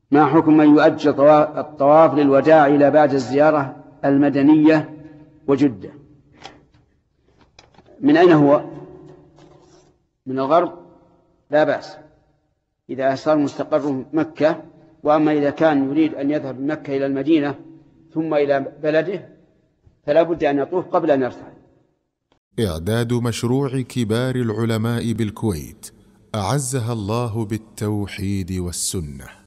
ما حكم من يؤجل الطواف للوداع إلى بعد الزيارة المدنية وجدة؟ من أين هو؟ من الغرب لا بأس إذا صار مستقر مكة. وأما إذا كان يريد أن يذهب من مكة إلى المدينة ثم إلى بلده فلا بد أن يطوف قبل أن يرتحل. إعداد مشروع كبار العلماء بالكويت أعزها الله بالتوحيد والسنة.